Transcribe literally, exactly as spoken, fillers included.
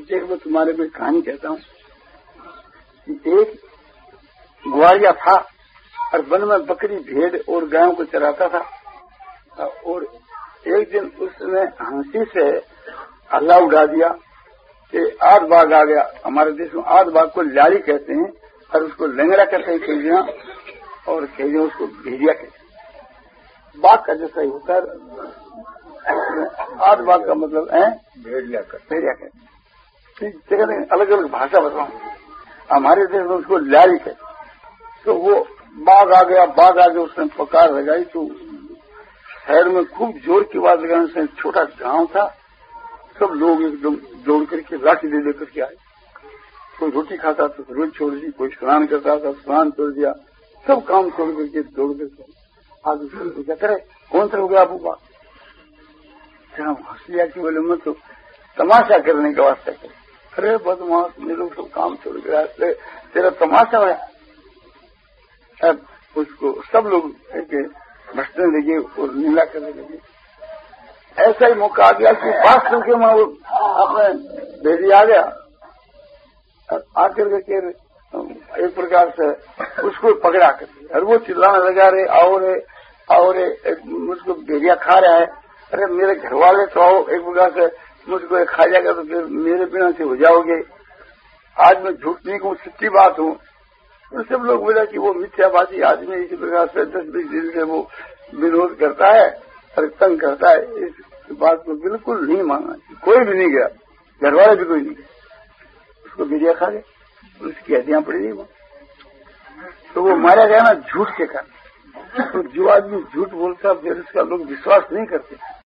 एक मैं तुम्हारे में कहानी कहता हूँ कि एक ग्वारिया था और वन में बकरी भेड़ और गायों को चराता था और एक दिन उसने हंसी से हल्ला उड़ा दिया कि आध बाघ आ गया। हमारे देश में आध बाघ को लाड़ी कहते हैं और उसको लेंगड़ा कहते हैं खेजिया, और खेजिया उसको भेड़िया कहते हैं। बाघ का जैसा ही होता है, आध बाघ का मतलब है भेड़िया भेड़िया कहते हैं। जगह अलग अलग भाषा बताऊं, हमारे देश में उसको लाड़ी कहते हैं। तो वो बाघ आ गया, बाघ आ गया, उसने पुकार लगाई तो शहर में खूब जोर की आवाज लगाने से, छोटा गांव था, सब लोग एकदम दौड़ करके लाठी दे दे करके आए। कोई रोटी खाता तो रोटी छोड़ दी, कोई स्नान करता था स्नान छोड़ दिया, सब काम छोड़ करके दौड़ करके आज उसको क्या करे, कौन सा हो गया आपू बात हंस लिया कि बोले मैं तो तमाशा करने का वास्ते करे। अरे बदमाश, मेरे सब काम छोड़ गया, तेरा तमाशा है। अब उसको सब लोग भटकने लगे और नीला करने लगे। ऐसा ही मौका आ गया कि पास करके मैं वो अपने भेजी आ गया, आकर के एक प्रकार से उसको पकड़ा कर और वो चिल्लाने लगा, रे आओ रे आओ रे, मुझको भेड़िया खा रहा है। अरे मेरे घर वाले तो आओ, एक प्रकार से मुझको खा जाएगा तो फिर मेरे बिना से हो जाओगे। आज मैं झूठ नहीं कहूँ, सच्ची बात हूँ। तो सब लोग बोला कि वो मिथ्याबाजी आदमी इसी प्रकार से दस बीस दिन से वो विरोध करता है और तंग करता है। इस बात को बिल्कुल नहीं माना, कोई भी नहीं गया, घर वाले भी कोई नहीं गया। उसको भेड़िया खा गए, उसकी हड्डियां पड़ी गई वो, तो वो मारा गया ना झूठ के कारण। तो जो आदमी झूठ बोलता फिर उसका लोग विश्वास नहीं करते।